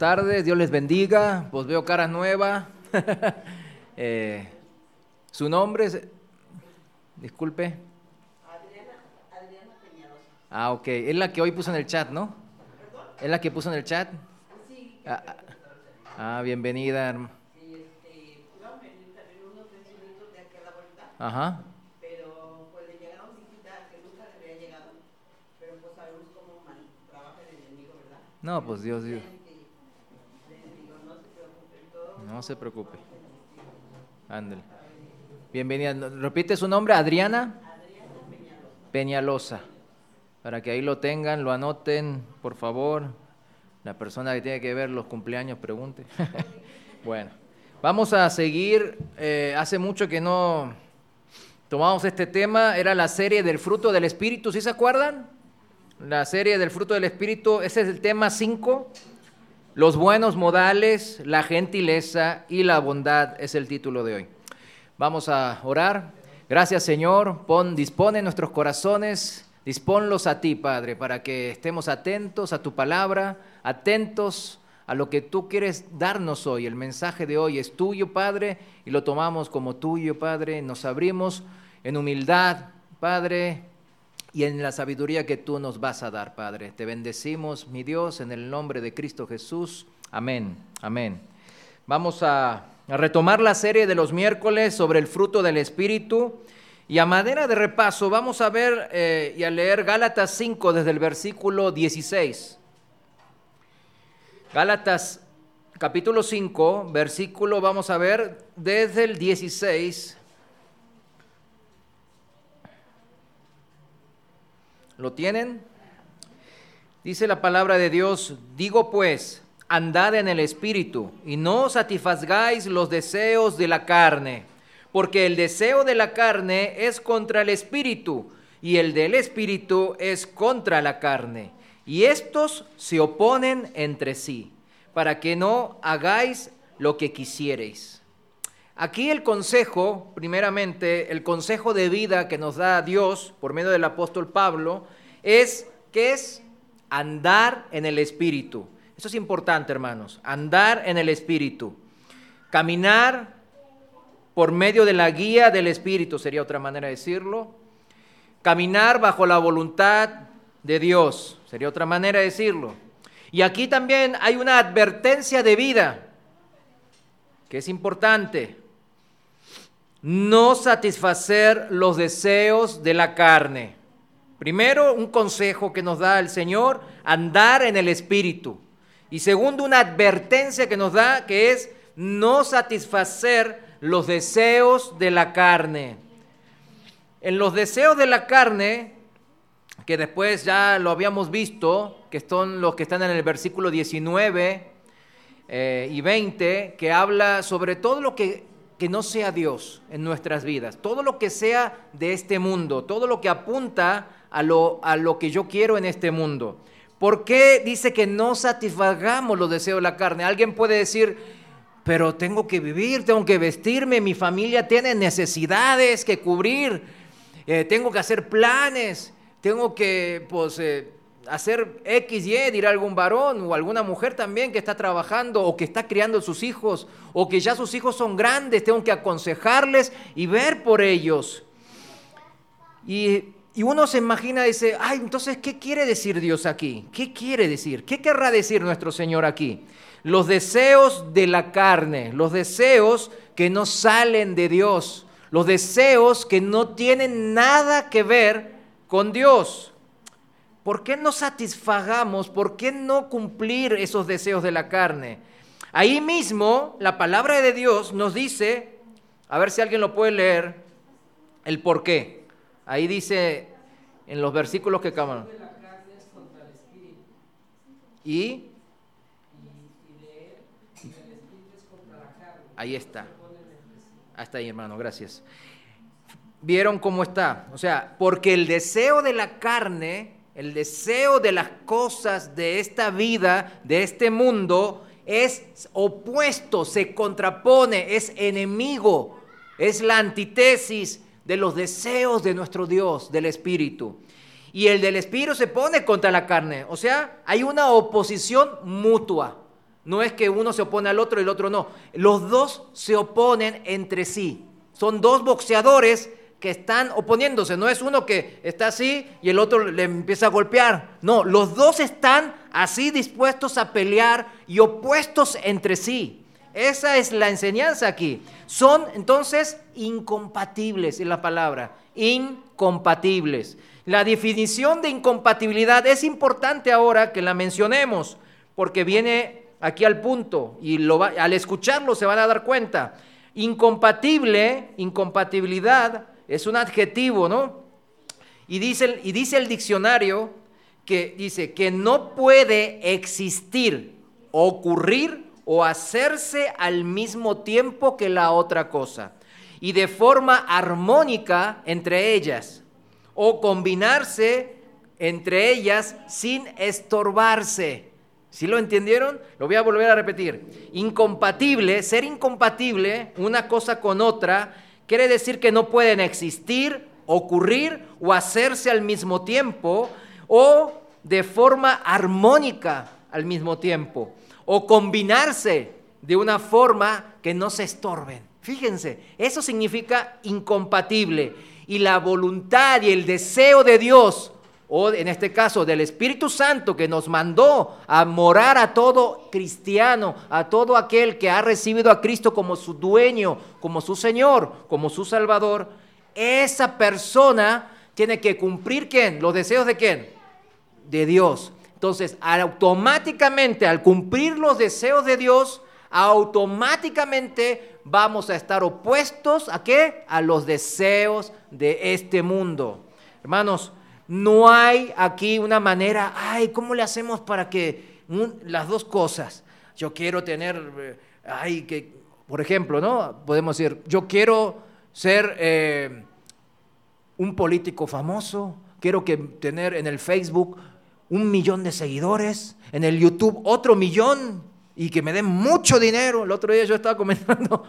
tardes, Dios les bendiga, pues veo caras nuevas. ¿Su nombre es? Disculpe. Adriana Peñalosa. Ah, ok, es la que hoy puso en el chat, ¿no? ¿Perdón? ¿Es la que puso en el chat? Sí. Bienvenida. Sí, iban a venir también unos vecinitos de aquí a la vuelta. Ajá. Pero pues le llegaron visitas que nunca le había llegado. Pero pues sabemos cómo trabaja el enemigo, ¿verdad? No, pues Dios. No se preocupe. Ándale. Bienvenida. ¿Repite su nombre? ¿Adriana? Adriana Peñalosa. Para que ahí lo tengan, lo anoten, por favor. La persona que tiene que ver los cumpleaños pregunte. Bueno, vamos a seguir. Hace mucho que no tomamos este tema. Era la serie del fruto del Espíritu. ¿Sí se acuerdan? La serie del fruto del Espíritu. Ese es el tema 5. Los buenos modales, la gentileza y la bondad es el título de hoy. Vamos a orar. Gracias, Señor. Dispone nuestros corazones, disponlos a ti, Padre, para que estemos atentos a tu palabra, atentos a lo que tú quieres darnos hoy. El mensaje de hoy es tuyo, Padre, y lo tomamos como tuyo, Padre. Nos abrimos en humildad, Padre, y en la sabiduría que tú nos vas a dar, Padre. Te bendecimos, mi Dios, en el nombre de Cristo Jesús. Amén, amén. Vamos a retomar la serie de los miércoles sobre el fruto del Espíritu. Y a manera de repaso, vamos a ver y a leer Gálatas 5 desde el versículo 16. Gálatas capítulo 5, versículo, vamos a ver desde el 16. ¿Lo tienen? Dice la palabra de Dios: digo pues, andad en el Espíritu, y no satisfagáis los deseos de la carne, porque el deseo de la carne es contra el Espíritu, y el del Espíritu es contra la carne, y estos se oponen entre sí, para que no hagáis lo que quisiereis. Aquí el consejo, primeramente, el consejo de vida que nos da Dios por medio del apóstol Pablo es, ¿qué es? Andar en el Espíritu. Eso es importante, hermanos, andar en el Espíritu. Caminar por medio de la guía del Espíritu, sería otra manera de decirlo. Caminar bajo la voluntad de Dios, sería otra manera de decirlo. Y aquí también hay una advertencia de vida, que es importante. No satisfacer los deseos de la carne. Primero, un consejo que nos da el Señor, andar en el Espíritu. Y segundo, una advertencia que nos da, que es no satisfacer los deseos de la carne. En los deseos de la carne, que después ya lo habíamos visto, que son los que están en el versículo 19 y 20, que habla sobre todo lo que no sea Dios en nuestras vidas, todo lo que sea de este mundo, todo lo que apunta a lo que yo quiero en este mundo. ¿Por qué dice que no satisfagamos los deseos de la carne? Alguien puede decir, pero tengo que vivir, tengo que vestirme, mi familia tiene necesidades que cubrir, tengo que hacer planes, tengo que hacer X, Y, dirá algún varón o alguna mujer también que está trabajando o que está criando a sus hijos o que ya sus hijos son grandes, tengo que aconsejarles y ver por ellos. Y uno se imagina y dice, entonces, ¿qué quiere decir Dios aquí? ¿Qué quiere decir? ¿Qué querrá decir nuestro Señor aquí? Los deseos de la carne, los deseos que no salen de Dios, los deseos que no tienen nada que ver con Dios. ¿Por qué no satisfagamos? ¿Por qué no cumplir esos deseos de la carne? Ahí mismo la palabra de Dios nos dice, a ver si alguien lo puede leer, el por qué. Ahí dice en los versículos que acaban. Y ahí está. Hasta ahí, hermano, gracias. ¿Vieron cómo está? O sea, porque el deseo de la carne, el deseo de las cosas de esta vida, de este mundo, es opuesto, se contrapone, es enemigo, es la antítesis de los deseos de nuestro Dios, del Espíritu. Y el del Espíritu se pone contra la carne, o sea, hay una oposición mutua. No es que uno se opone al otro y el otro no. Los dos se oponen entre sí. Son dos boxeadores que están oponiéndose. No es uno que está así y el otro le empieza a golpear. No, los dos están así dispuestos a pelear y opuestos entre sí. Esa es la enseñanza aquí. Son entonces incompatibles, es la palabra, incompatibles. La definición de incompatibilidad es importante ahora que la mencionemos, porque viene aquí al punto y al escucharlo se van a dar cuenta. Incompatibilidad es un adjetivo, ¿no? Y dice el diccionario que dice que no puede existir, ocurrir o hacerse al mismo tiempo que la otra cosa y de forma armónica entre ellas o combinarse entre ellas sin estorbarse. ¿Sí lo entendieron? Lo voy a volver a repetir. Incompatible, ser incompatible una cosa con otra, quiere decir que no pueden existir, ocurrir o hacerse al mismo tiempo o de forma armónica al mismo tiempo o combinarse de una forma que no se estorben. Fíjense, eso significa incompatible. Y la voluntad y el deseo de Dios, o en este caso del Espíritu Santo que nos mandó a morar a todo cristiano, a todo aquel que ha recibido a Cristo como su dueño, como su Señor, como su Salvador, esa persona tiene que cumplir ¿quién? ¿Los deseos de quién? De Dios. Entonces, automáticamente al cumplir los deseos de Dios, automáticamente vamos a estar opuestos ¿a qué? A los deseos de este mundo. Hermanos, no hay aquí una manera, ¿cómo le hacemos para que las dos cosas? Yo quiero tener, por ejemplo, ¿no? Podemos decir, yo quiero ser un político famoso, quiero tener en el Facebook 1 millón de seguidores, en el YouTube otro 1 millón y que me den mucho dinero. El otro día yo estaba comentando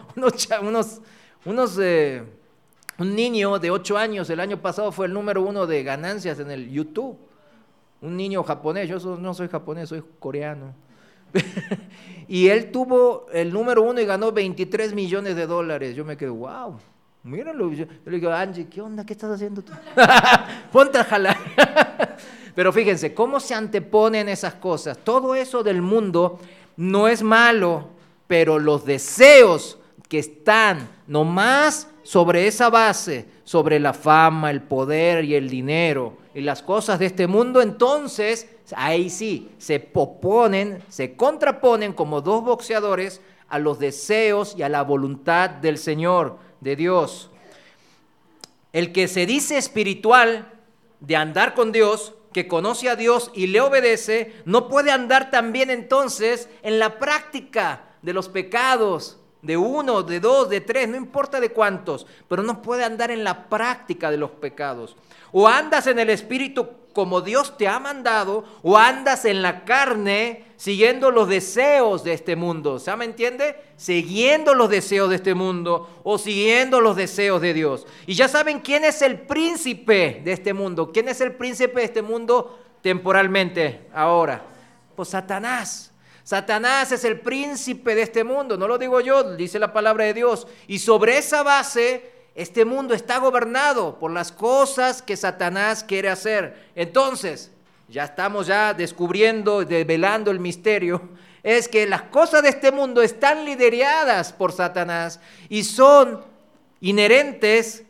un niño de 8 años, el año pasado fue el número 1 de ganancias en el YouTube. Un niño japonés, yo no soy japonés, soy coreano. Y él tuvo el número 1 y ganó $23 millones. Yo me quedé, wow, míralo. Yo le digo, Angie, ¿qué onda? ¿Qué estás haciendo tú? Ponte a jalar. Pero fíjense, cómo se anteponen esas cosas. Todo eso del mundo no es malo, pero los deseos que están nomás sobre esa base, sobre la fama, el poder y el dinero y las cosas de este mundo, entonces ahí sí se oponen, se contraponen como dos boxeadores a los deseos y a la voluntad del Señor, de Dios. El que se dice espiritual, de andar con Dios, que conoce a Dios y le obedece, no puede andar también entonces en la práctica de los pecados, de 1, de 2, de 3, no importa de cuántos, pero no puede andar en la práctica de los pecados. O andas en el Espíritu como Dios te ha mandado, o andas en la carne siguiendo los deseos de este mundo. ¿Se me entiende? Siguiendo los deseos de este mundo o siguiendo los deseos de Dios. Y ya saben quién es el príncipe de este mundo. ¿Quién es el príncipe de este mundo temporalmente ahora? Pues Satanás. Satanás es el príncipe de este mundo, no lo digo yo, dice la palabra de Dios. Y sobre esa base, este mundo está gobernado por las cosas que Satanás quiere hacer. Entonces, ya estamos descubriendo, develando el misterio, es que las cosas de este mundo están lideradas por Satanás y son inherentes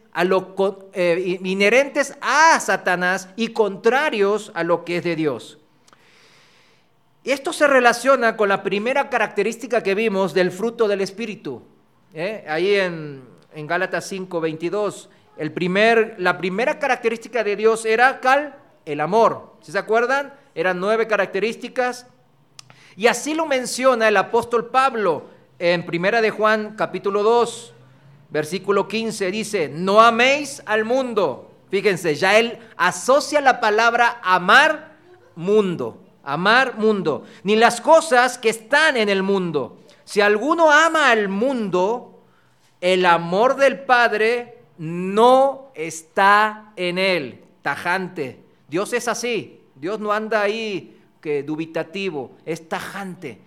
a Satanás y contrarios a lo que es de Dios. Esto se relaciona con la primera característica que vimos del fruto del Espíritu. Ahí en Gálatas 5:22, la primera característica de Dios era el amor. ¿Sí se acuerdan? Eran 9 características. Y así lo menciona el apóstol Pablo en 1 de Juan capítulo 2, versículo 15. Dice, no améis al mundo. Fíjense, ya él asocia la palabra amar mundo, ni las cosas que están en el mundo. Si alguno ama al mundo, el amor del Padre no está en él. Tajante. Dios es así. Dios no anda ahí dubitativo, es tajante.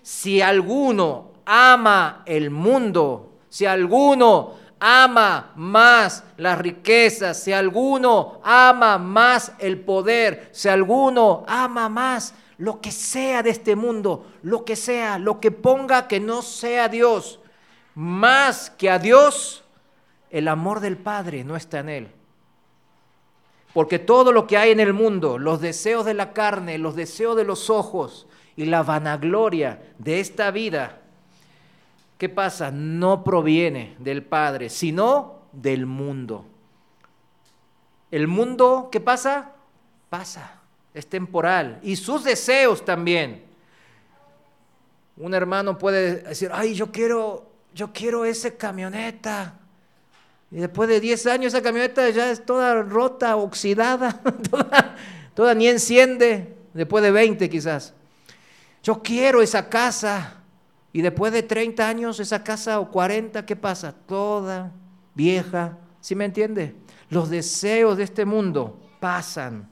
si alguno ama el mundo, si alguno ama más las riquezas, si alguno ama más el poder, si alguno ama más lo que sea de este mundo, lo que sea, lo que ponga que no sea Dios, más que a Dios, el amor del Padre no está en él. Porque todo lo que hay en el mundo, los deseos de la carne, los deseos de los ojos y la vanagloria de esta vida, ¿qué pasa? No proviene del Padre, sino del mundo. El mundo, ¿qué pasa? Pasa, es temporal. Y sus deseos también. Un hermano puede decir, ay, yo quiero esa camioneta. Y después de 10 años esa camioneta ya es toda rota, oxidada, toda ni enciende, después de 20 quizás. Yo quiero esa casa. Y después de 30 años esa casa o 40, ¿qué pasa? Toda vieja, ¿sí me entiende? Los deseos de este mundo pasan.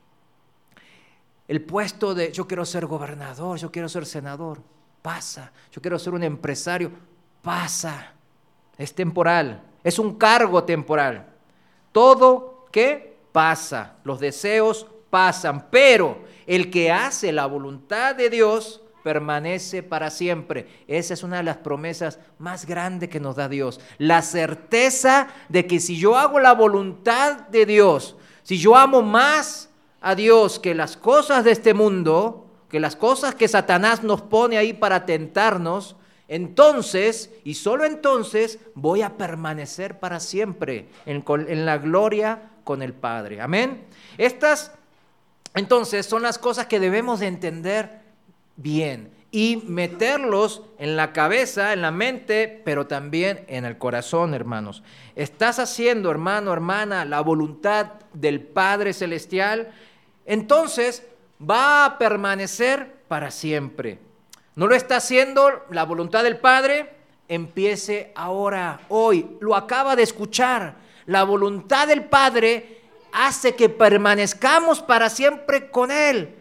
El puesto de yo quiero ser gobernador, yo quiero ser senador, pasa. Yo quiero ser un empresario, pasa. Es temporal, es un cargo temporal. Todo, ¿qué? Pasa. Los deseos pasan, pero el que hace la voluntad de Dios permanece para siempre. Esa es una de las promesas más grandes que nos da Dios. La certeza de que si yo hago la voluntad de Dios, si yo amo más a Dios que las cosas de este mundo, que las cosas que Satanás nos pone ahí para tentarnos, entonces, y solo entonces, voy a permanecer para siempre en la gloria con el Padre. Amén. Estas, entonces, son las cosas que debemos de entender bien y meterlos en la cabeza, en la mente, pero también en el corazón, hermanos. ¿Estás haciendo, hermano, hermana, la voluntad del Padre Celestial? Entonces va a permanecer para siempre. ¿No lo está haciendo la voluntad del Padre? Empiece ahora, hoy. Lo acaba de escuchar. La voluntad del Padre hace que permanezcamos para siempre con Él.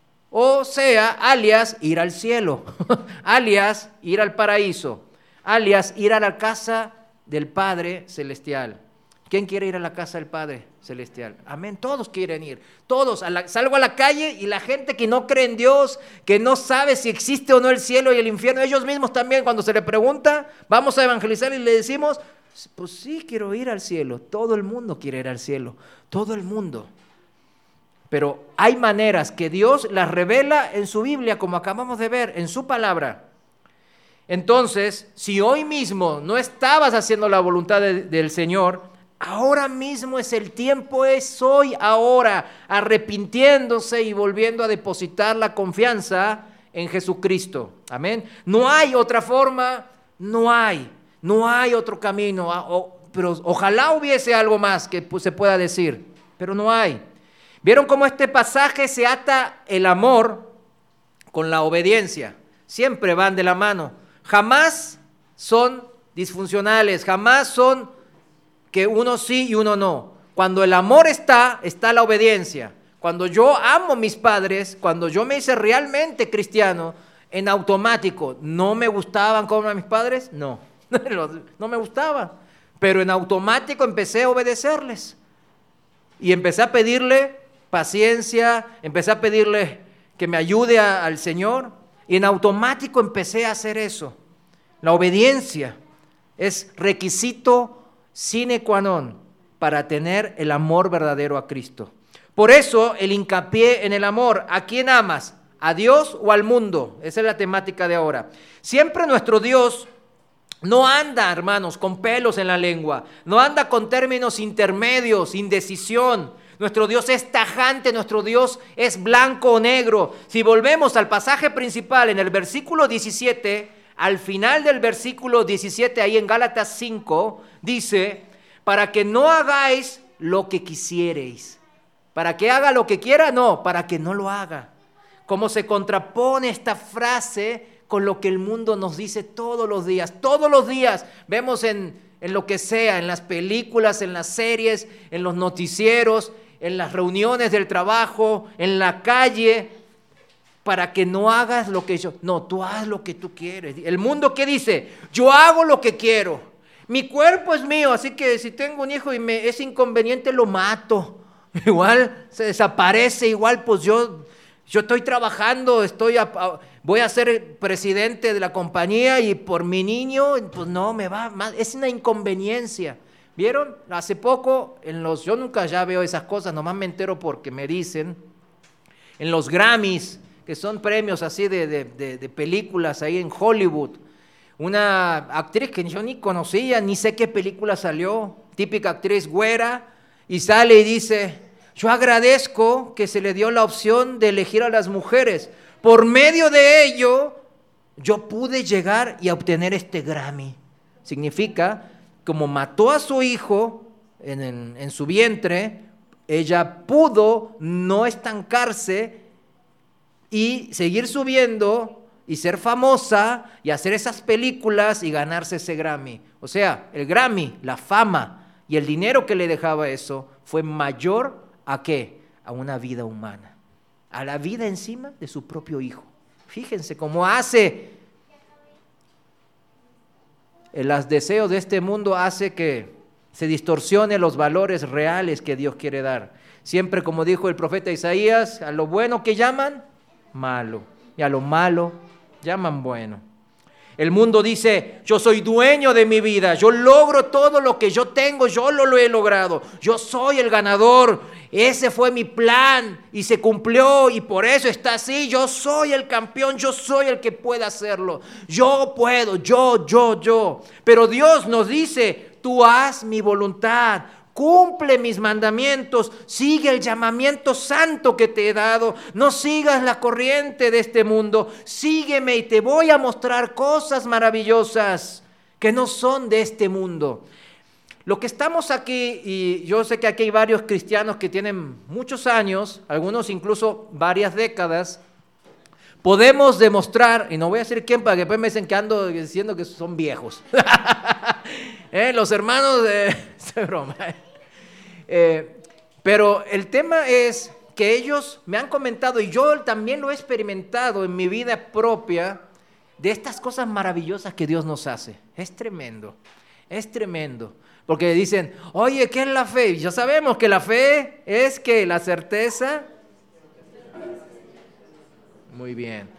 O sea, alias, ir al cielo, alias, ir al paraíso, alias, ir a la casa del Padre Celestial. ¿Quién quiere ir a la casa del Padre Celestial? Amén, todos quieren ir, todos. Salgo a la calle y la gente que no cree en Dios, que no sabe si existe o no el cielo y el infierno, ellos mismos también cuando se le pregunta, vamos a evangelizar y le decimos, pues sí, quiero ir al cielo. Todo el mundo quiere ir al cielo, todo el mundo. Pero hay maneras que Dios las revela en su Biblia, como acabamos de ver, en su palabra. Entonces, si hoy mismo no estabas haciendo la voluntad del Señor, ahora mismo es el tiempo, es hoy, ahora, arrepintiéndose y volviendo a depositar la confianza en Jesucristo. Amén. No hay otra forma, no hay otro camino. Pero ojalá hubiese algo más que se pueda decir, pero no hay. ¿Vieron cómo este pasaje se ata el amor con la obediencia? Siempre van de la mano. Jamás son disfuncionales, jamás son que uno sí y uno no. Cuando el amor está la obediencia. Cuando yo amo a mis padres, cuando yo me hice realmente cristiano, en automático, ¿no me gustaban como a mis padres? No, no me gustaba. Pero en automático empecé a obedecerles. Y empecé a pedirle paciencia, empecé a pedirle que me ayude al Señor y en automático empecé a hacer eso. La obediencia es requisito sine qua non para tener el amor verdadero a Cristo. Por eso el hincapié en el amor. ¿A quién amas? ¿A Dios o al mundo? Esa es la temática de ahora. Siempre nuestro Dios no anda, hermanos, con pelos en la lengua, no anda con términos intermedios, indecisión. Nuestro Dios es tajante, nuestro Dios es blanco o negro. Si volvemos al pasaje principal en el versículo 17, al final del versículo 17, ahí en Gálatas 5, dice, para que no hagáis lo que quisiereis. ¿Para que haga lo que quiera? No, para que no lo haga. ¿Cómo se contrapone esta frase con lo que el mundo nos dice todos los días? Todos los días vemos en lo que sea, en las películas, en las series, en los noticieros, en las reuniones del trabajo, en la calle, para que no hagas lo que yo. No, tú haz lo que tú quieres. El mundo, ¿qué dice? Yo hago lo que quiero. Mi cuerpo es mío, así que si tengo un hijo y me es inconveniente, lo mato. Igual se desaparece, igual pues yo estoy trabajando, voy a ser presidente de la compañía y por mi niño, pues no, me va más. Es una inconveniencia. ¿Vieron? Hace poco, yo nunca ya veo esas cosas, nomás me entero porque me dicen, en los Grammys, que son premios así de películas ahí en Hollywood, una actriz que yo ni conocía, ni sé qué película salió, típica actriz güera, y sale y dice, yo agradezco que se le dio la opción de elegir a las mujeres. Por medio de ello, yo pude llegar y obtener este Grammy. Significa, como mató a su hijo en su vientre, ella pudo no estancarse y seguir subiendo y ser famosa y hacer esas películas y ganarse ese Grammy. O sea, el Grammy, la fama y el dinero que le dejaba eso fue mayor ¿a qué? A una vida humana, a la vida encima de su propio hijo. Fíjense cómo hace los deseos de este mundo, hace que se distorsionen los valores reales que Dios quiere dar. Siempre, como dijo el profeta Isaías, a lo bueno que llaman malo y a lo malo llaman bueno. El mundo dice, yo soy dueño de mi vida, yo logro todo lo que yo tengo, yo lo he logrado, yo soy el ganador, ese fue mi plan y se cumplió y por eso está así, yo soy el campeón, yo soy el que puede hacerlo, yo puedo, yo. Pero Dios nos dice, tú haz mi voluntad, cumple mis mandamientos, sigue el llamamiento santo que te he dado, no sigas la corriente de este mundo, sígueme y te voy a mostrar cosas maravillosas que no son de este mundo. Lo que estamos aquí, y yo sé que aquí hay varios cristianos que tienen muchos años, algunos incluso varias décadas, podemos demostrar, y no voy a decir quién para que después me dicen que ando diciendo que son viejos. Los hermanos de... Es broma. Pero el tema es que ellos me han comentado, y yo también lo he experimentado en mi vida propia, de estas cosas maravillosas que Dios nos hace. Es tremendo. Porque dicen, oye, ¿qué es la fe? Y ya sabemos que la fe es que la certeza. Muy bien.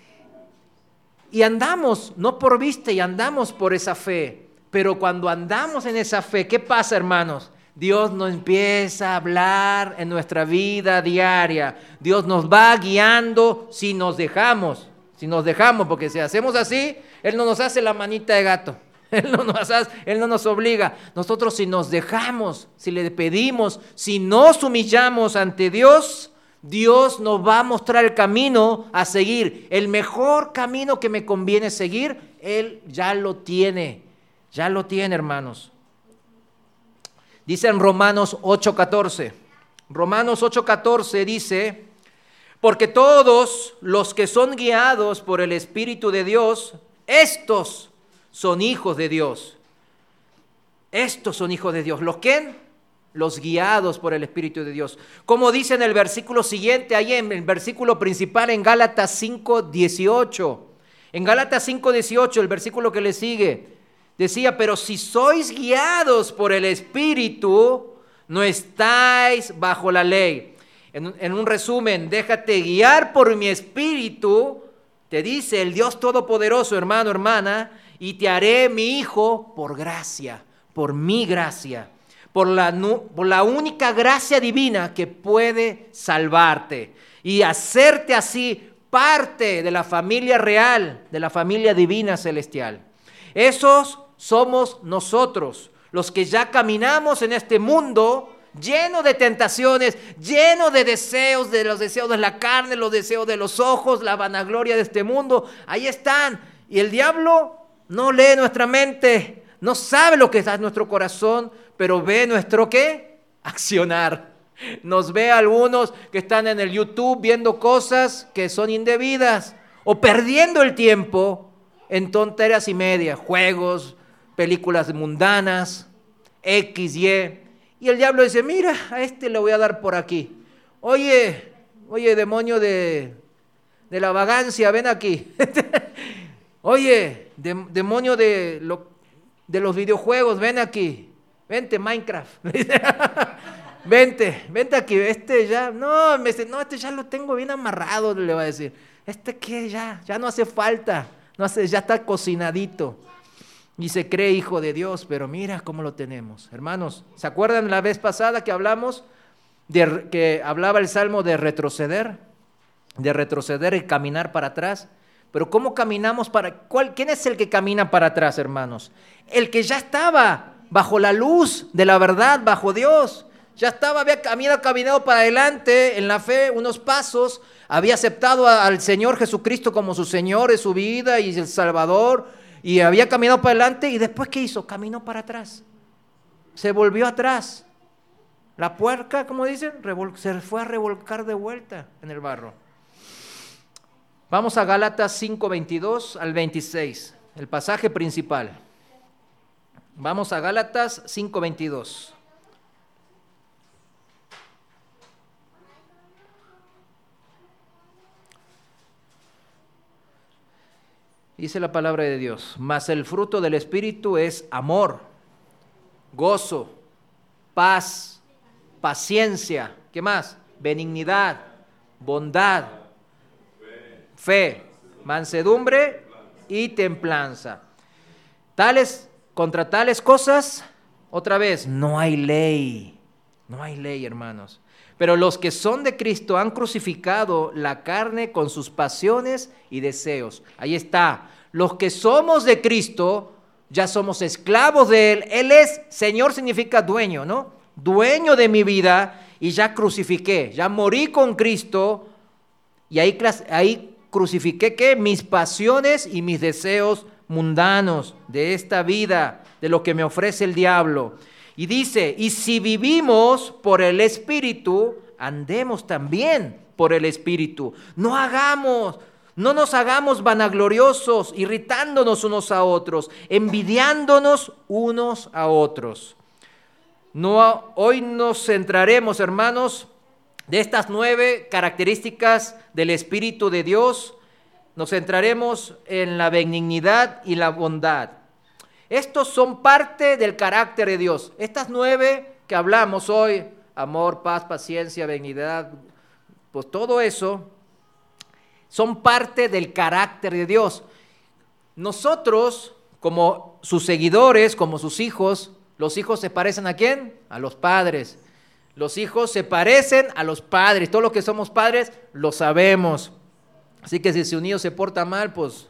Y andamos, no por vista, y andamos por esa fe. Pero cuando andamos en esa fe, ¿qué pasa, hermanos? Dios nos empieza a hablar en nuestra vida diaria. Dios nos va guiando si nos dejamos, porque si hacemos así, Él no nos hace la manita de gato. Él no nos obliga. Nosotros si nos dejamos, si le pedimos, si nos humillamos ante Dios, Dios nos va a mostrar el camino a seguir. El mejor camino que me conviene seguir, Él ya lo tiene. Ya lo tiene, hermanos. Dice en Romanos 8:14. Romanos 8:14 dice, porque todos los que son guiados por el Espíritu de Dios, estos son hijos de Dios. Estos son hijos de Dios. ¿Los quién? Los guiados por el Espíritu de Dios. Como dice en el versículo siguiente, ahí en el versículo principal en Gálatas 5:18. En Gálatas 5:18, el versículo que le sigue, decía, pero si sois guiados por el Espíritu, no estáis bajo la ley. En un resumen, déjate guiar por mi Espíritu, te dice el Dios Todopoderoso, hermano, hermana, y te haré mi hijo por gracia, por mi gracia, por la única gracia divina que puede salvarte y hacerte así parte de la familia real, de la familia divina celestial. Esos somos nosotros, los que ya caminamos en este mundo lleno de tentaciones, lleno de deseos, de los deseos de la carne, los deseos de los ojos, la vanagloria de este mundo. Ahí están. Y el diablo no lee nuestra mente, no sabe lo que está en nuestro corazón, pero ve nuestro ¿qué? Accionar. Nos ve a algunos que están en el YouTube viendo cosas que son indebidas o perdiendo el tiempo en tonterías y media, juegos, películas mundanas, X, Y. Y el diablo dice, mira, a este le voy a dar por aquí. Oye, demonio de la vagancia, ven aquí. Oye, demonio de los videojuegos, ven aquí. Vente, Minecraft. Vente aquí. Este ya, no, me dice, no, este ya lo tengo bien amarrado, le va a decir. Este que ya no hace falta, ya está cocinadito. Y se cree hijo de Dios, pero mira cómo lo tenemos. Hermanos, ¿se acuerdan la vez pasada que hablamos? Que hablaba el Salmo de retroceder y caminar para atrás. Pero ¿cómo caminamos ¿quién es el que camina para atrás, hermanos? El que ya estaba bajo la luz de la verdad, bajo Dios. Había caminado para adelante en la fe unos pasos, había aceptado al Señor Jesucristo como su Señor de su vida y el Salvador, y había caminado para adelante, y después ¿qué hizo? Caminó para atrás, se volvió atrás. La puerca, como dicen, se fue a revolcar de vuelta en el barro. Vamos a Gálatas 5, 22 al 26, el pasaje principal. Vamos a Gálatas 5, 22. Dice la palabra de Dios: mas el fruto del Espíritu es amor, gozo, paz, paciencia, ¿qué más? Benignidad, bondad, fe, mansedumbre y templanza. Contra tales cosas, otra vez, no hay ley, hermanos. Pero los que son de Cristo han crucificado la carne con sus pasiones y deseos. Ahí está. Los que somos de Cristo ya somos esclavos de Él. Él es, Señor significa dueño, ¿no? Dueño de mi vida, y ya crucifiqué, ya morí con Cristo, y ahí crucifiqué ¿qué? Mis pasiones y mis deseos mundanos de esta vida, de lo que me ofrece el diablo. Y dice, y si vivimos por el Espíritu, andemos también por el Espíritu. No nos hagamos vanagloriosos, irritándonos unos a otros, envidiándonos unos a otros. Hoy nos centraremos, hermanos, de estas 9 características del Espíritu de Dios. Nos centraremos en la benignidad y la bondad. Estos son parte del carácter de Dios. Estas 9 que hablamos hoy, amor, paz, paciencia, benignidad, pues todo eso son parte del carácter de Dios. Nosotros, como sus seguidores, como sus hijos, los hijos se parecen ¿a quién? A los padres. Los hijos se parecen a los padres. Todos los que somos padres lo sabemos. Así que si su niño se porta mal, pues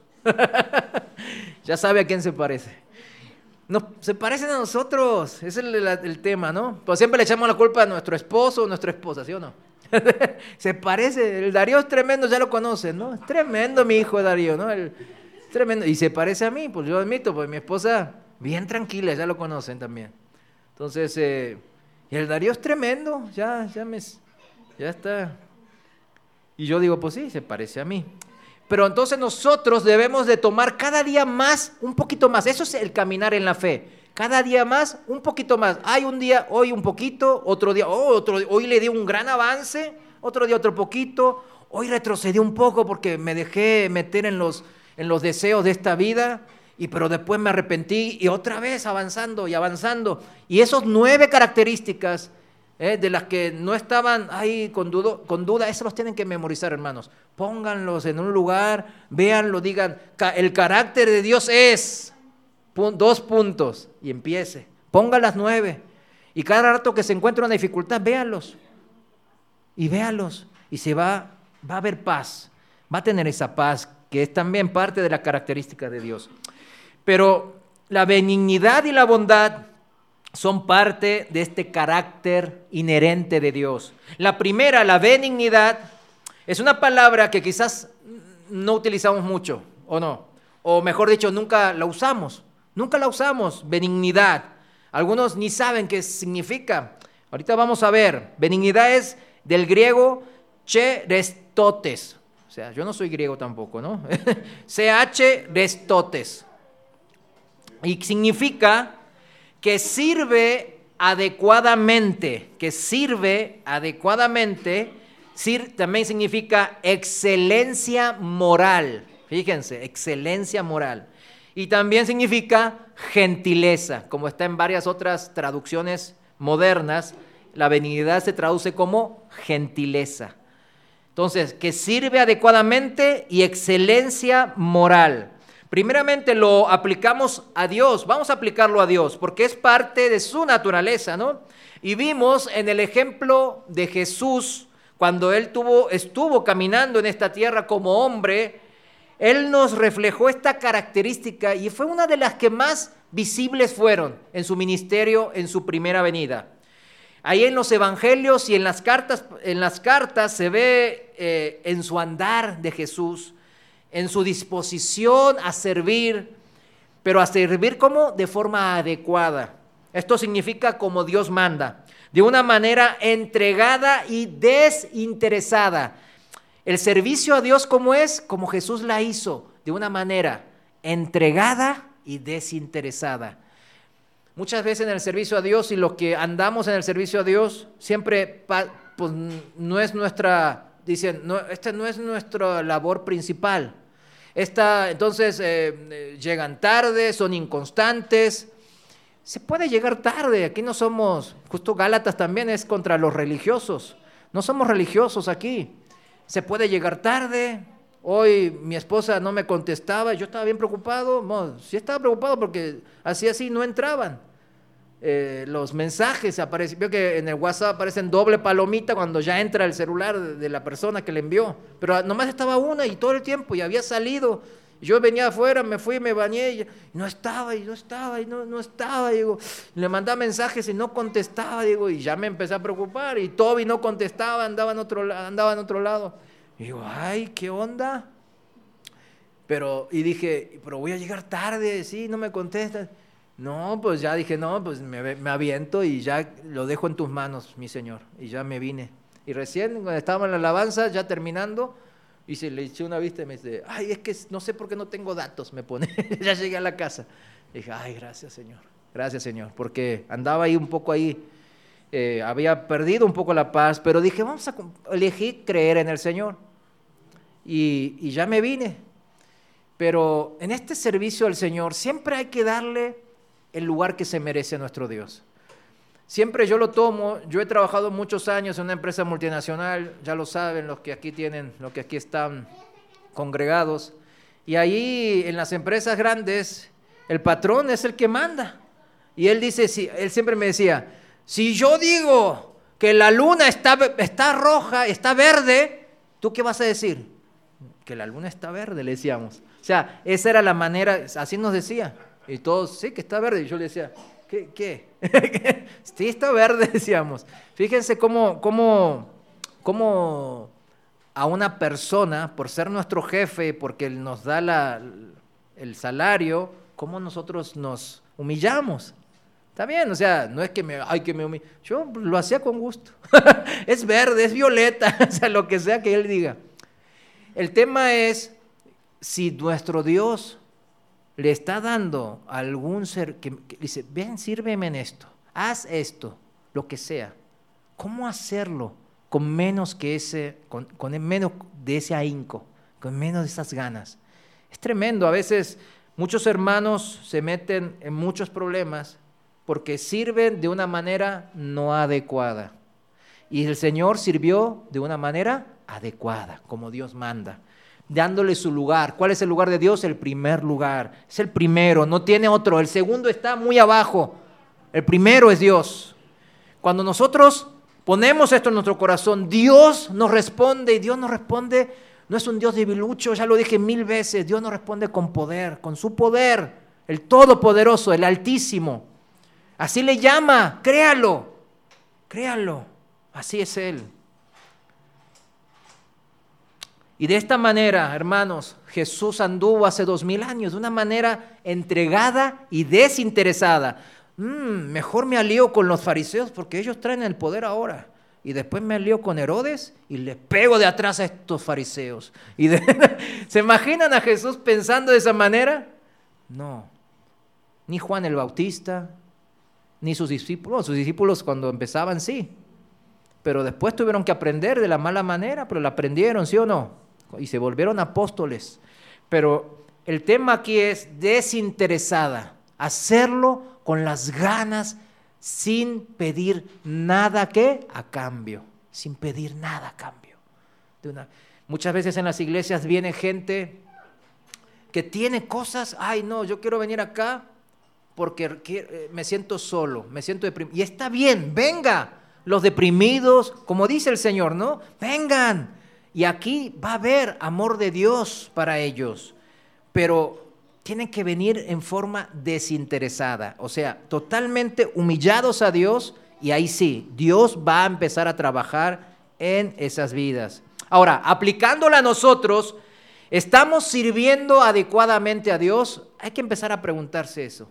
ya sabe a quién se parece. Se parecen a nosotros, ese es el tema, ¿no? Pues siempre le echamos la culpa a nuestro esposo o nuestra esposa, ¿sí o no? Se parece, el Darío es tremendo, ya lo conocen, ¿no? Es tremendo mi hijo Darío, ¿no? Tremendo, y se parece a mí, pues yo admito, pues mi esposa, bien tranquila, ya lo conocen también. Entonces, y el Darío es tremendo, ya está. Y yo digo, pues sí, se parece a mí. Pero entonces nosotros debemos de tomar cada día más, un poquito más. Eso es el caminar en la fe. Cada día más, un poquito más. Hay un día, hoy un poquito, otro día, hoy le di un gran avance, otro día otro poquito. Hoy retrocedí un poco porque me dejé meter en los deseos de esta vida, pero después me arrepentí y otra vez avanzando y avanzando. Y esos 9 características de las que no estaban ahí con duda, eso los tienen que memorizar, hermanos. Pónganlos en un lugar, véanlo, digan, el carácter de Dios es, 2 puntos, y empiece. Ponga las 9, y cada rato que se encuentre una dificultad, véanlos, y se va a haber paz, va a tener esa paz, que es también parte de la característica de Dios. Pero la benignidad y la bondad son parte de este carácter inherente de Dios. La primera, la benignidad, es una palabra que quizás no utilizamos mucho, ¿o no? O mejor dicho, nunca la usamos, benignidad. Algunos ni saben qué significa. Ahorita vamos a ver, benignidad es del griego cherestotes. O sea, yo no soy griego tampoco, ¿no? cherestotes. Y significa que sirve adecuadamente también significa excelencia moral. Fíjense, excelencia moral. Y también significa gentileza, como está en varias otras traducciones modernas. La benignidad se traduce como gentileza. Entonces, que sirve adecuadamente y excelencia moral. Primeramente lo aplicamos a Dios, vamos a aplicarlo a Dios, porque es parte de su naturaleza, ¿no? Y vimos en el ejemplo de Jesús, cuando Él estuvo caminando en esta tierra como hombre, Él nos reflejó esta característica y fue una de las que más visibles fueron en su ministerio, en su primera venida. Ahí en los evangelios y en las cartas se ve en su andar de Jesús, en su disposición a servir, pero a servir como de forma adecuada. Esto significa como Dios manda, de una manera entregada y desinteresada. El servicio a Dios, ¿cómo es? Como Jesús la hizo, de una manera entregada y desinteresada. Muchas veces en el servicio a Dios y los que andamos en el servicio a Dios, siempre pues, no es nuestra, dicen, no, esta no es nuestra labor principal. Entonces llegan tarde, son inconstantes. Se puede llegar tarde, aquí no somos, justo Gálatas también es contra los religiosos. No somos religiosos aquí. Se puede llegar tarde. Hoy mi esposa no me contestaba, yo estaba bien preocupado. No, sí estaba preocupado porque así no entraban. Los mensajes aparecen, veo que en el WhatsApp aparecen doble palomita cuando ya entra el celular de la persona que le envió. Pero nomás estaba una y todo el tiempo, y había salido. Yo venía afuera, me fui, me bañé, y no estaba, y digo, le mandaba mensajes y no contestaba, digo, y ya me empecé a preocupar, y Toby no contestaba, andaba en otro lado. Y digo, ay, ¿qué onda? Y dije, pero voy a llegar tarde, sí, no me contestan. No, pues ya dije, no, pues me aviento y ya lo dejo en tus manos, mi Señor. Y ya me vine. Y recién, cuando estábamos en la alabanza, ya terminando, y le eché una vista y me dice, ay, es que no sé por qué no tengo datos, me pone. Ya llegué a la casa. Y dije, ay, gracias, Señor, porque andaba ahí un poco había perdido un poco la paz, pero dije, elegí creer en el Señor. Y ya me vine. Pero en este servicio al Señor siempre hay que darle el lugar que se merece a nuestro Dios. Siempre yo lo tomo. Yo he trabajado muchos años en una empresa multinacional, ya lo saben los que aquí están congregados, y ahí en las empresas grandes el patrón es el que manda, y él siempre me decía, si yo digo que la luna está roja, está verde, ¿tú qué vas a decir? Que la luna está verde, le decíamos. O sea, esa era la manera, así nos decía. Y todos, sí, que está verde. Y yo le decía, ¿qué? Sí, está verde, decíamos. Fíjense cómo a una persona, por ser nuestro jefe, porque él nos da el salario, cómo nosotros nos humillamos. Está bien, o sea, no es que me humille. Yo lo hacía con gusto. Es verde, es violeta, o sea, lo que sea que él diga. El tema es si nuestro Dios le está dando a algún ser que dice, ven, sírveme en esto, haz esto, lo que sea. ¿Cómo hacerlo con menos con menos de ese ahínco, con menos de esas ganas? Es tremendo. A veces muchos hermanos se meten en muchos problemas porque sirven de una manera no adecuada. Y el Señor sirvió de una manera adecuada, como Dios manda, dándole su lugar. ¿Cuál es el lugar de Dios? El primer lugar. Es el primero, no tiene otro. El segundo está muy abajo. El primero es Dios. Cuando nosotros ponemos esto en nuestro corazón, Dios nos responde, y Dios nos responde, no es un Dios debilucho, ya lo dije 1000 veces, Dios nos responde con poder, con su poder, el Todopoderoso, el Altísimo. Así le llama, créalo, así es Él. Y de esta manera, hermanos, Jesús anduvo hace 2000 años de una manera entregada y desinteresada. Mejor me alío con los fariseos porque ellos traen el poder ahora. Y después me alío con Herodes y le pego de atrás a estos fariseos. ¿Se imaginan a Jesús pensando de esa manera? No. Ni Juan el Bautista, ni sus discípulos. Sus discípulos cuando empezaban sí. pero después tuvieron que aprender de la mala manera, pero la aprendieron, ¿sí o no? Y se volvieron apóstoles. Pero el tema aquí es desinteresada, hacerlo con las ganas, sin pedir nada ¿qué? A cambio, sin pedir nada a cambio. Muchas veces en las iglesias viene gente que tiene cosas, ay no, yo quiero venir acá porque me siento solo, me siento deprimido. Y está bien, venga, los deprimidos, como dice el Señor, ¿no? Vengan. Y aquí va a haber amor de Dios para ellos, pero tienen que venir en forma desinteresada, o sea, totalmente humillados a Dios, y ahí sí, Dios va a empezar a trabajar en esas vidas. Ahora, aplicándola a nosotros, ¿estamos sirviendo adecuadamente a Dios? Hay que empezar a preguntarse eso,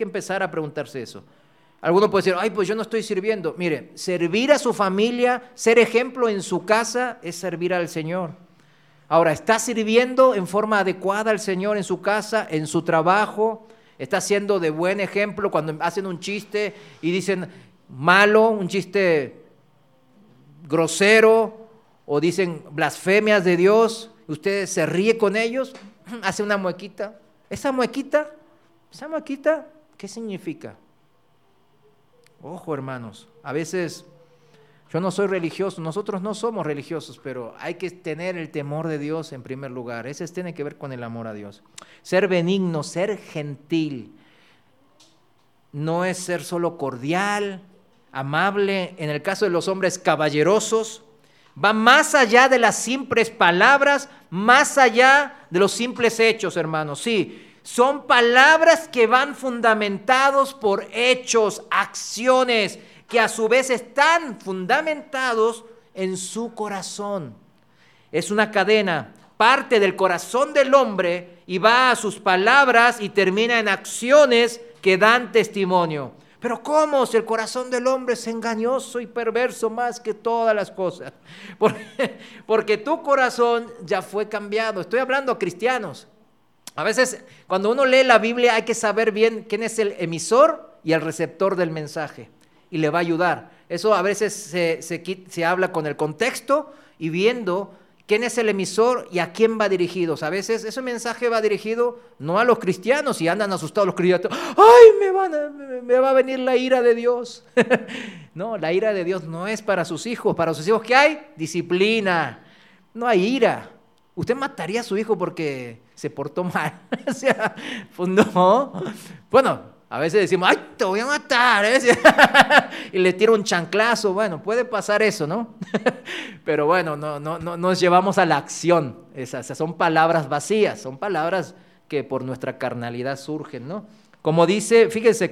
Alguno puede decir, ay, pues yo no estoy sirviendo. Mire, servir a su familia, ser ejemplo en su casa, es servir al Señor. Ahora, ¿está sirviendo en forma adecuada al Señor en su casa, en su trabajo? ¿Está siendo de buen ejemplo cuando hacen un chiste y dicen malo, un chiste grosero, o dicen blasfemias de Dios? ¿Usted se ríe con ellos? ¿Hace una muequita? ¿Esa muequita, qué significa? Ojo, hermanos, a veces yo no soy religioso, nosotros no somos religiosos, pero hay que tener el temor de Dios en primer lugar. Ese tiene que ver con el amor a Dios. Ser benigno, ser gentil, no es ser solo cordial, amable. En el caso de los hombres, caballerosos. Va más allá de las simples palabras, más allá de los simples hechos, hermanos. Sí, son palabras que van fundamentados por hechos, acciones, que a su vez están fundamentados en su corazón. Es una cadena, parte del corazón del hombre y va a sus palabras y termina en acciones que dan testimonio. Pero ¿cómo? Si el corazón del hombre es engañoso y perverso más que todas las cosas. Porque tu corazón ya fue cambiado. Estoy hablando a cristianos. A veces cuando uno lee la Biblia hay que saber bien quién es el emisor y el receptor del mensaje. Y le va a ayudar. Eso a veces se habla con el contexto y viendo quién es el emisor y a quién va dirigido. A veces ese mensaje va dirigido no a los cristianos y andan asustados los cristianos. ¡Ay, me va a venir la ira de Dios! No, la ira de Dios no es para sus hijos. Para sus hijos, ¿qué hay? Disciplina. No hay ira. ¿Usted mataría a su hijo porque se portó mal? O sea, pues no. Bueno, a veces decimos, ¡ay, te voy a matar! Y le tiro un chanclazo. Bueno, puede pasar eso, ¿no? Pero bueno, no nos llevamos a la acción. Esas son palabras vacías, son palabras que por nuestra carnalidad surgen, ¿no? Como dice, fíjense,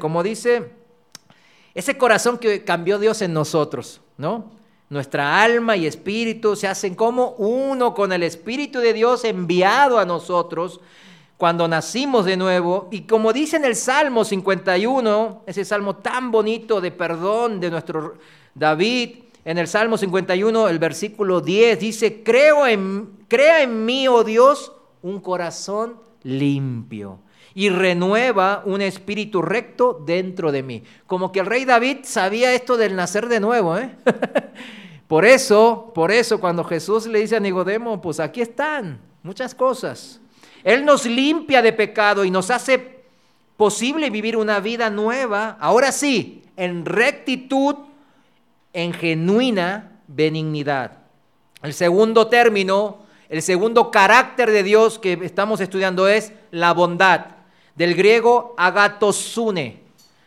ese corazón que cambió Dios en nosotros, ¿no? Nuestra alma y espíritu se hacen como uno con el Espíritu de Dios enviado a nosotros cuando nacimos de nuevo. Y como dice en el Salmo 51, ese salmo tan bonito de perdón de nuestro David, en el Salmo 51, el versículo 10, dice, crea en mí, oh Dios, un corazón limpio y renueva un espíritu recto dentro de mí. Como que el rey David sabía esto del nacer de nuevo, ¿eh? Por eso, cuando Jesús le dice a Nicodemo, pues aquí están muchas cosas. Él nos limpia de pecado y nos hace posible vivir una vida nueva, ahora sí, en rectitud, en genuina benignidad. El segundo término, el segundo carácter de Dios que estamos estudiando es la bondad. Del griego agatosune,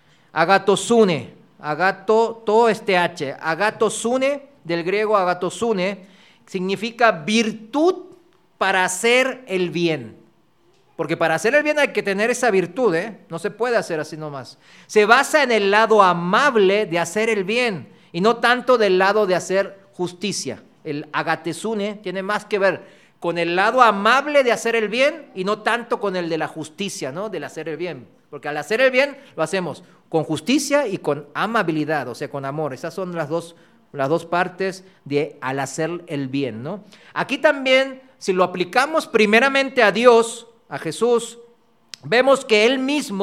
agatosune, del griego agatosune, significa virtud para hacer el bien. Porque para hacer el bien hay que tener esa virtud, ¿eh? No se puede hacer así nomás. Se basa en el lado amable de hacer el bien y no tanto del lado de hacer justicia. El agatesune tiene más que ver con el lado amable de hacer el bien y no tanto con el de la justicia, ¿no? Del hacer el bien. Porque al hacer el bien lo hacemos con justicia y con amabilidad, o sea, con amor. Esas son las dos partes de al hacer el bien, ¿no? Aquí también, si lo aplicamos primeramente a Dios, a Jesús, vemos que Él mismo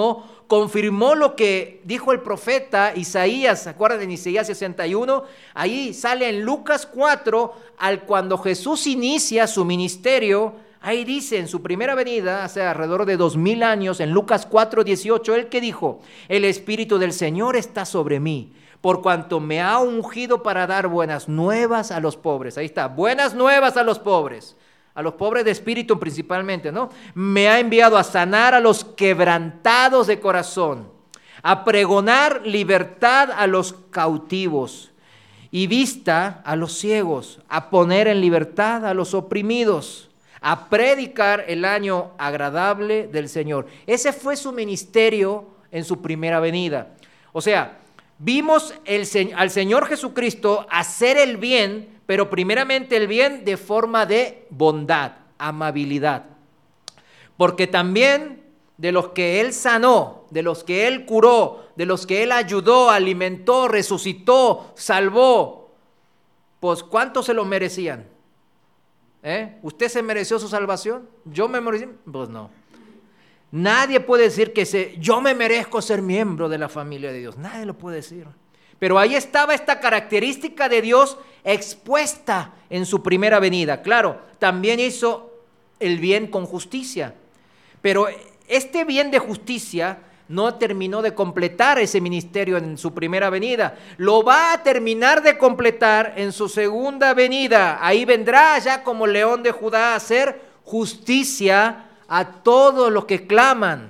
confirmó lo que dijo el profeta Isaías. ¿Se acuerdan de Isaías 61? Ahí sale en Lucas 4, cuando Jesús inicia su ministerio. Ahí dice en su primera venida, hace alrededor de 2000 años, en Lucas 4:18, él que dijo: el Espíritu del Señor está sobre mí, por cuanto me ha ungido para dar buenas nuevas a los pobres. Ahí está, buenas nuevas a los pobres de espíritu principalmente, ¿no? Me ha enviado a sanar a los quebrantados de corazón, a pregonar libertad a los cautivos y vista a los ciegos, a poner en libertad a los oprimidos, a predicar el año agradable del Señor. Ese fue su ministerio en su primera venida. O sea, vimos al Señor Jesucristo hacer el bien, pero primeramente el bien de forma de bondad, amabilidad. Porque también de los que Él sanó, de los que Él curó, de los que Él ayudó, alimentó, resucitó, salvó, pues ¿cuántos se lo merecían? ¿Usted se mereció su salvación? ¿Yo me merecí? Pues no. Nadie puede decir que yo me merezco ser miembro de la familia de Dios. Nadie lo puede decir. Pero ahí estaba esta característica de Dios expuesta en su primera venida. Claro, también hizo el bien con justicia. Pero este bien de justicia no terminó de completar ese ministerio en su primera venida. Lo va a terminar de completar en su segunda venida. Ahí vendrá ya como león de Judá a hacer justicia a todos los que claman,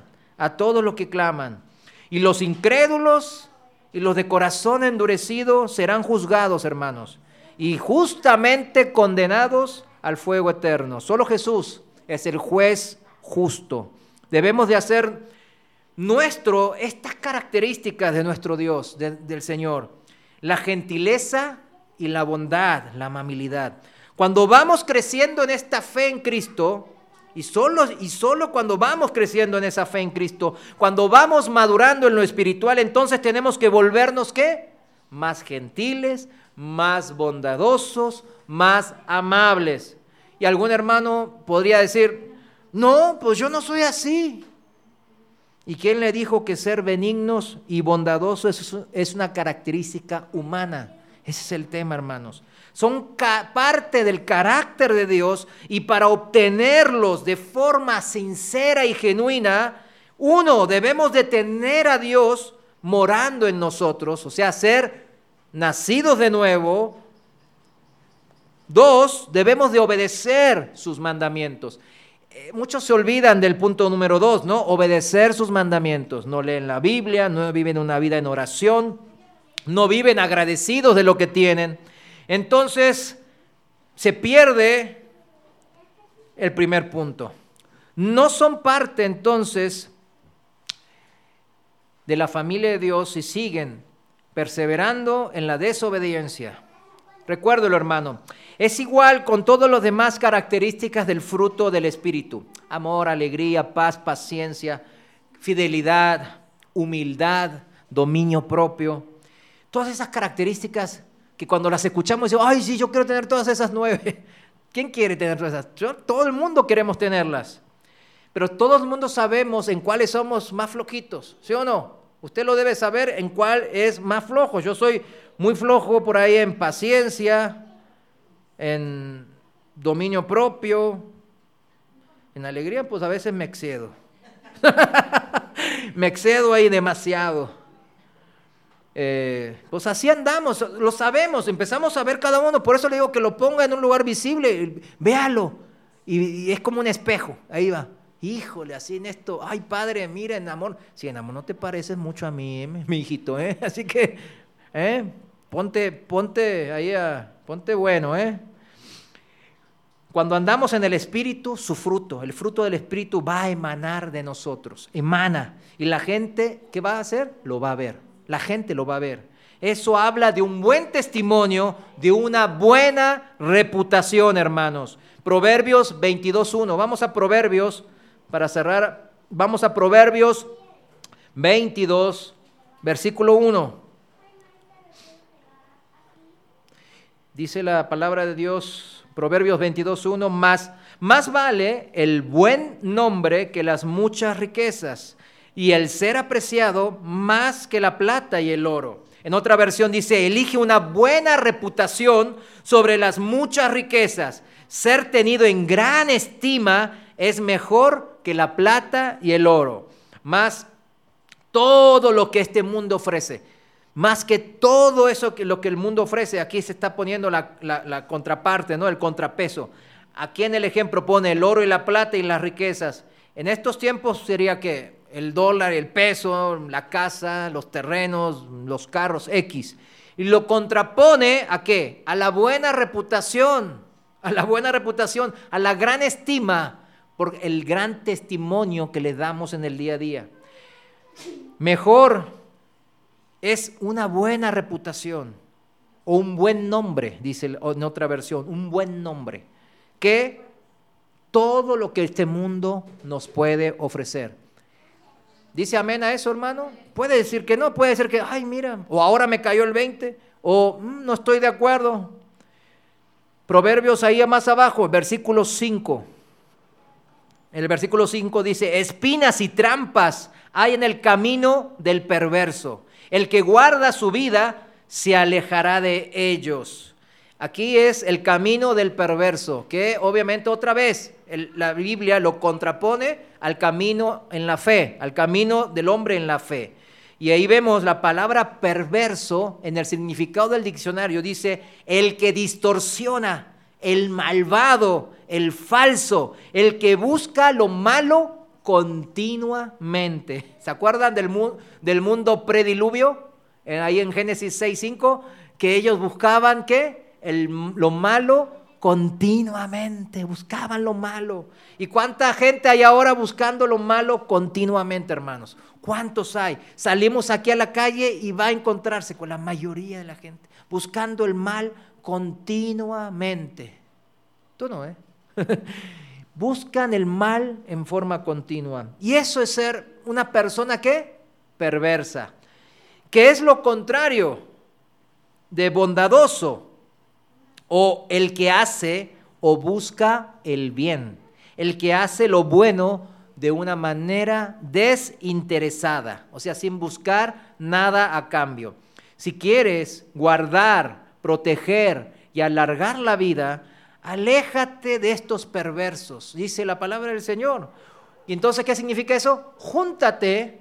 Y los incrédulos y los de corazón endurecido serán juzgados, hermanos, y justamente condenados al fuego eterno. Solo Jesús es el juez justo. Debemos de hacer estas características de nuestro Dios, del Señor: la gentileza y la bondad, la amabilidad. Cuando vamos creciendo en esta fe en Cristo, y solo cuando vamos creciendo en esa fe en Cristo, cuando vamos madurando en lo espiritual, entonces tenemos que volvernos, ¿qué? Más gentiles, más bondadosos, más amables. Y algún hermano podría decir: no, pues yo no soy así. ¿Y quién le dijo que ser benignos y bondadosos es una característica humana? Ese es el tema, hermanos. Son parte del carácter de Dios, y para obtenerlos de forma sincera y genuina, debemos de tener a Dios morando en nosotros, o sea, ser nacidos de nuevo. 2, debemos de obedecer sus mandamientos. Muchos se olvidan del punto número 2, ¿no? Obedecer sus mandamientos. No leen la Biblia, no viven una vida en oración, no viven agradecidos de lo que tienen. Entonces se pierde el primer punto. No son parte entonces de la familia de Dios y siguen perseverando en la desobediencia. Recuérdelo, hermano. Es igual con todas las demás características del fruto del Espíritu: amor, alegría, paz, paciencia, fidelidad, humildad, dominio propio. Todas esas características que cuando las escuchamos decimos: ay, sí, yo quiero tener todas esas 9. ¿Quién quiere tener todas esas? Todo el mundo queremos tenerlas. Pero todo el mundo sabemos en cuáles somos más flojitos, ¿sí o no? Usted lo debe saber en cuál es más flojo. Yo soy muy flojo por ahí en paciencia, en dominio propio, en alegría, pues a veces me excedo. Me excedo ahí demasiado. Pues así andamos, lo sabemos, empezamos a ver cada uno. Por eso le digo que lo ponga en un lugar visible, véalo, y es como un espejo. Ahí va: híjole, así en esto, ay padre, mira, en amor, si en amor no te pareces mucho a mí, mi hijito, así que ponte ahí, ponte bueno, Cuando andamos en el Espíritu, su fruto, el fruto del Espíritu va a emanar de nosotros, emana, y la gente, ¿qué va a hacer? Lo va a ver. La gente lo va a ver. Eso habla de un buen testimonio, de una buena reputación, hermanos. Proverbios 22:1. Vamos a Proverbios, para cerrar, vamos a Proverbios 22, versículo 1. Dice la palabra de Dios, Proverbios 22:1, más vale el buen nombre que las muchas riquezas, y el ser apreciado más que la plata y el oro. En otra versión dice, elige una buena reputación sobre las muchas riquezas. Ser tenido en gran estima es mejor que la plata y el oro. Más todo lo que este mundo ofrece, más que todo eso lo que el mundo ofrece, aquí se está poniendo la contraparte, ¿no? El contrapeso. Aquí en el ejemplo pone el oro y la plata y las riquezas. En estos tiempos sería que el dólar, el peso, la casa, los terrenos, los carros, X. Y lo contrapone ¿a qué? A la buena reputación, a la gran estima por el gran testimonio que le damos en el día a día. Mejor es una buena reputación o un buen nombre, dice en otra versión, un buen nombre, que todo lo que este mundo nos puede ofrecer. ¿Dice amén a eso, hermano? Puede decir que no, puede decir que, ay, mira, o ahora me cayó el 20, o no estoy de acuerdo. Proverbios ahí más abajo, versículo 5. El versículo 5 dice, espinas y trampas hay en el camino del perverso. El que guarda su vida se alejará de ellos. Aquí es el camino del perverso, que obviamente otra vez la Biblia lo contrapone al camino en la fe, al camino del hombre en la fe. Y ahí vemos la palabra perverso en el significado del diccionario. Dice, el que distorsiona, el malvado, el falso, el que busca lo malo continuamente. ¿Se acuerdan del mundo prediluvio? Ahí en Génesis 6:5, que ellos buscaban ¿qué? Lo malo continuamente, buscaban lo malo. ¿Y cuánta gente hay ahora buscando lo malo continuamente, hermanos? ¿Cuántos hay? Salimos aquí a la calle y va a encontrarse con la mayoría de la gente buscando el mal continuamente. Tú no, Buscan el mal en forma continua. Y eso es ser una persona ¿qué? Perversa. ¿Qué es lo contrario de bondadoso? O el que hace o busca el bien, el que hace lo bueno de una manera desinteresada, o sea, sin buscar nada a cambio. Si quieres guardar, proteger y alargar la vida, aléjate de estos perversos, dice la palabra del Señor. ¿Y entonces qué significa eso? Júntate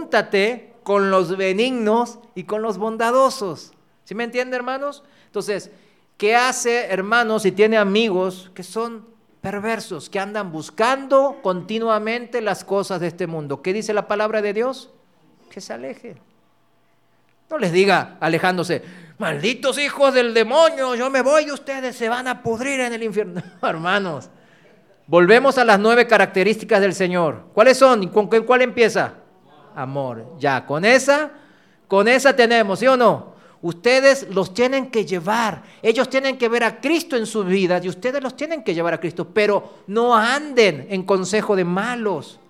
con los benignos y con los bondadosos. ¿Sí me entiende, hermanos? Entonces, ¿qué hace, hermanos, si tiene amigos que son perversos, que andan buscando continuamente las cosas de este mundo? ¿Qué dice la palabra de Dios? Que se aleje. No les diga, alejándose, malditos hijos del demonio, yo me voy y ustedes se van a pudrir en el infierno. No, hermanos, volvemos a las 9 características del Señor. ¿Cuáles son? ¿Y con cuál empieza? Amor. Ya, con esa tenemos, ¿sí o no? Ustedes los tienen que llevar, ellos tienen que ver a Cristo en sus vidas y ustedes los tienen que llevar a Cristo, pero no anden en consejo de malos,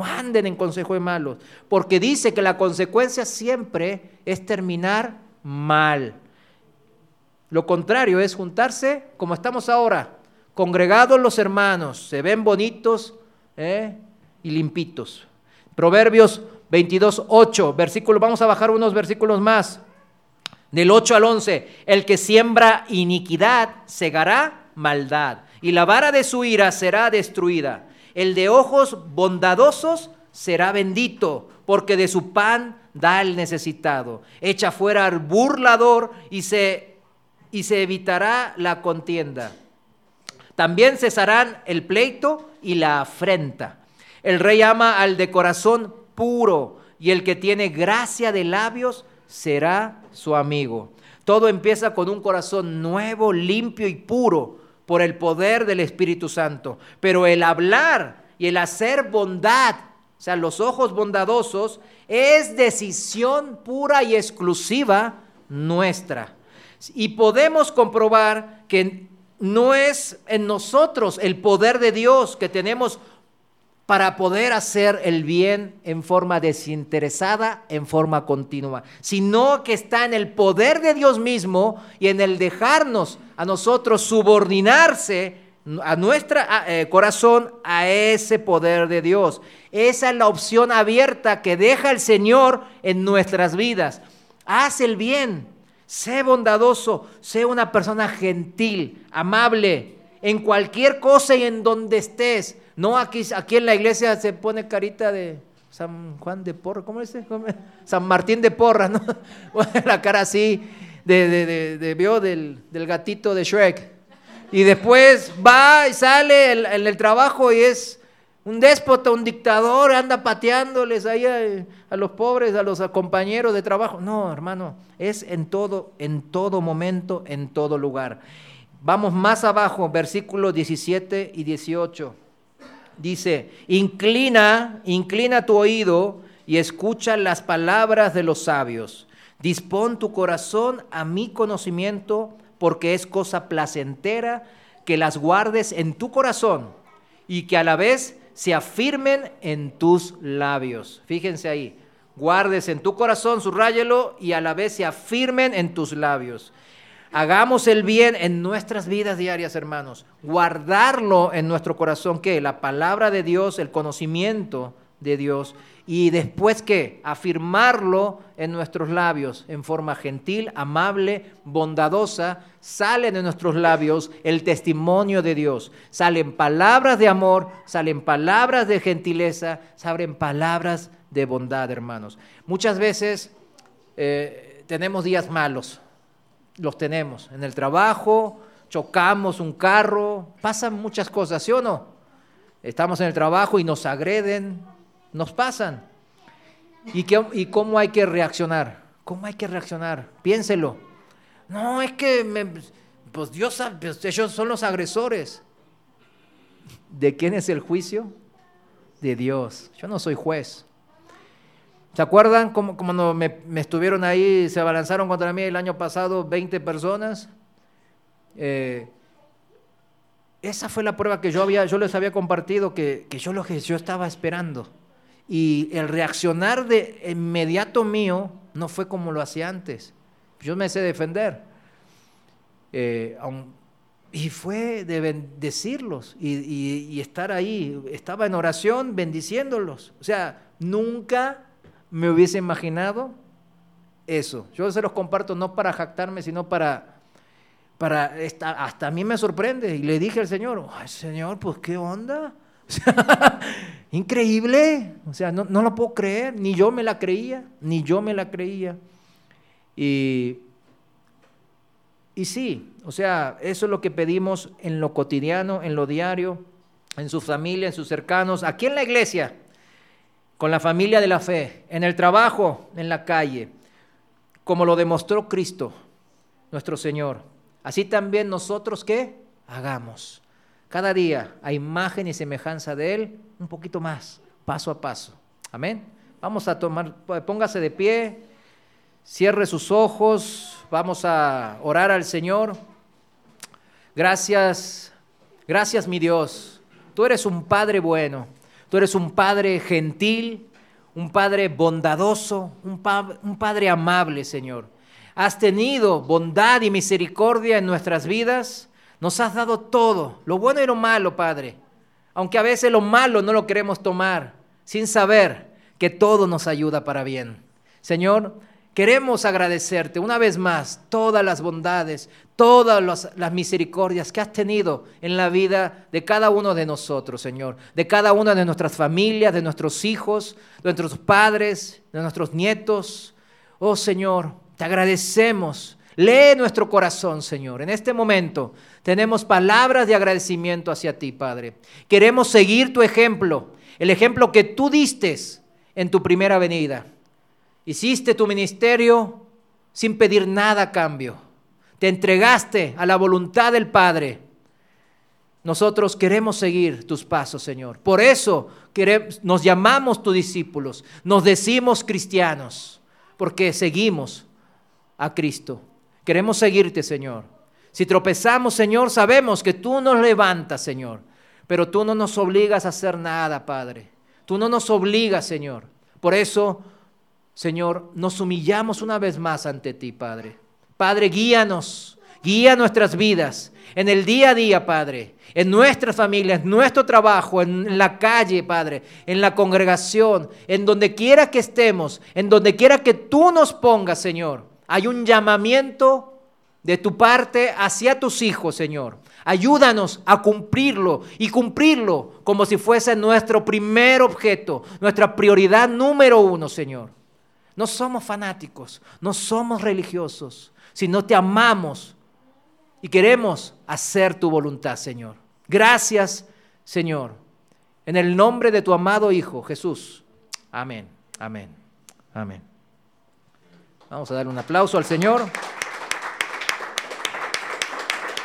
porque dice que la consecuencia siempre es terminar mal. Lo contrario es juntarse como estamos ahora, congregados los hermanos, se ven bonitos y limpitos. Proverbios 22:8, versículo, vamos a bajar unos versículos más. Del 8 al 11, el que siembra iniquidad segará maldad, y la vara de su ira será destruida. El de ojos bondadosos será bendito, porque de su pan da el necesitado. Echa fuera al burlador y se evitará la contienda. También cesarán el pleito y la afrenta. El rey ama al de corazón puro, y el que tiene gracia de labios será su amigo. Todo empieza con un corazón nuevo, limpio y puro por el poder del Espíritu Santo. Pero el hablar y el hacer bondad, o sea, los ojos bondadosos, es decisión pura y exclusiva nuestra. Y podemos comprobar que no es en nosotros el poder de Dios que tenemos para poder hacer el bien en forma desinteresada, en forma continua, sino que está en el poder de Dios mismo y en el dejarnos a nosotros subordinarse a nuestro corazón a ese poder de Dios. Esa es la opción abierta que deja el Señor en nuestras vidas. Haz el bien, sé bondadoso, sé una persona gentil, amable, en cualquier cosa y en donde estés. No aquí en la iglesia se pone carita de San Juan de Porras, ¿cómo dice? San Martín de Porras, ¿no? La cara así ¿vio? Del gatito de Shrek. Y después va y sale en el trabajo y es un déspota, un dictador, anda pateándoles ahí a los pobres, a los compañeros de trabajo. No, hermano, es en todo momento, en todo lugar. Vamos más abajo, versículos 17 y 18. Dice, inclina tu oído y escucha las palabras de los sabios. Dispón tu corazón a mi conocimiento, porque es cosa placentera que las guardes en tu corazón y que a la vez se afirmen en tus labios. Fíjense ahí, guardes en tu corazón, subráyelo, y a la vez se afirmen en tus labios. Hagamos el bien en nuestras vidas diarias, hermanos. Guardarlo en nuestro corazón, ¿qué? La palabra de Dios, el conocimiento de Dios. Y después, ¿qué? Afirmarlo en nuestros labios en forma gentil, amable, bondadosa. Salen de nuestros labios el testimonio de Dios. Salen palabras de amor, salen palabras de gentileza, salen palabras de bondad, hermanos. Muchas veces tenemos días malos. Los tenemos en el trabajo, chocamos un carro, pasan muchas cosas, ¿sí o no? Estamos en el trabajo y nos agreden, nos pasan. ¿Y cómo hay que reaccionar? ¿Cómo hay que reaccionar? Piénselo. No, es que pues Dios sabe, pues ellos son los agresores. ¿De quién es el juicio? De Dios. Yo no soy juez. ¿Se acuerdan cómo me estuvieron ahí, se abalanzaron contra mí el año pasado 20 personas? Esa fue la prueba que yo les había compartido, que yo estaba esperando. Y el reaccionar de inmediato mío no fue como lo hacía antes. Yo me sé defender. Y fue de bendecirlos y estar ahí. Estaba en oración bendiciéndolos. O sea, nunca me hubiese imaginado eso. Yo se los comparto no para jactarme, sino hasta a mí me sorprende. Y le dije al Señor, ay, Señor, pues qué onda. O sea, increíble. O sea, no lo puedo creer. Ni yo me la creía. Y sí, o sea, eso es lo que pedimos en lo cotidiano, en lo diario, en su familia, en sus cercanos, aquí en la iglesia, con la familia de la fe, en el trabajo, en la calle, como lo demostró Cristo, nuestro Señor. Así también nosotros, ¿qué? Hagamos. Cada día, a imagen y semejanza de Él, un poquito más, paso a paso. Amén. Vamos a póngase de pie, cierre sus ojos, vamos a orar al Señor. Gracias mi Dios. Tú eres un Padre bueno. Tú eres un Padre gentil, un Padre bondadoso, un Padre amable, Señor. Has tenido bondad y misericordia en nuestras vidas. Nos has dado todo, lo bueno y lo malo, Padre. Aunque a veces lo malo no lo queremos tomar, sin saber que todo nos ayuda para bien. Señor, queremos agradecerte una vez más todas las bondades, todas las misericordias que has tenido en la vida de cada uno de nosotros, Señor, de cada una de nuestras familias, de nuestros hijos, de nuestros padres, de nuestros nietos. Oh, Señor, te agradecemos. Lee nuestro corazón, Señor. En este momento tenemos palabras de agradecimiento hacia ti, Padre. Queremos seguir tu ejemplo, el ejemplo que tú diste en tu primera venida. Hiciste tu ministerio sin pedir nada a cambio. Te entregaste a la voluntad del Padre. Nosotros queremos seguir tus pasos, Señor. Por eso nos llamamos tus discípulos, nos decimos cristianos, porque seguimos a Cristo. Queremos seguirte, Señor. Si tropezamos, Señor, sabemos que tú nos levantas, Señor, pero tú no nos obligas a hacer nada, Padre. Tú no nos obligas, Señor. Por eso, Señor, nos humillamos una vez más ante ti, Padre. Padre, guíanos Guía nuestras vidas en el día a día, Padre, en nuestras familias, en nuestro trabajo, en la calle, Padre, en la congregación, en donde quiera que estemos, en donde quiera que tú nos pongas, Señor. Hay un llamamiento de tu parte hacia tus hijos, Señor. Ayúdanos a cumplirlo y cumplirlo como si fuese nuestro primer objeto, nuestra prioridad número 1, Señor. No somos fanáticos, no somos religiosos, sino te amamos y queremos hacer tu voluntad, Señor. Gracias, Señor. En el nombre de tu amado Hijo, Jesús. Amén, amén, amén. Vamos a darle un aplauso al Señor.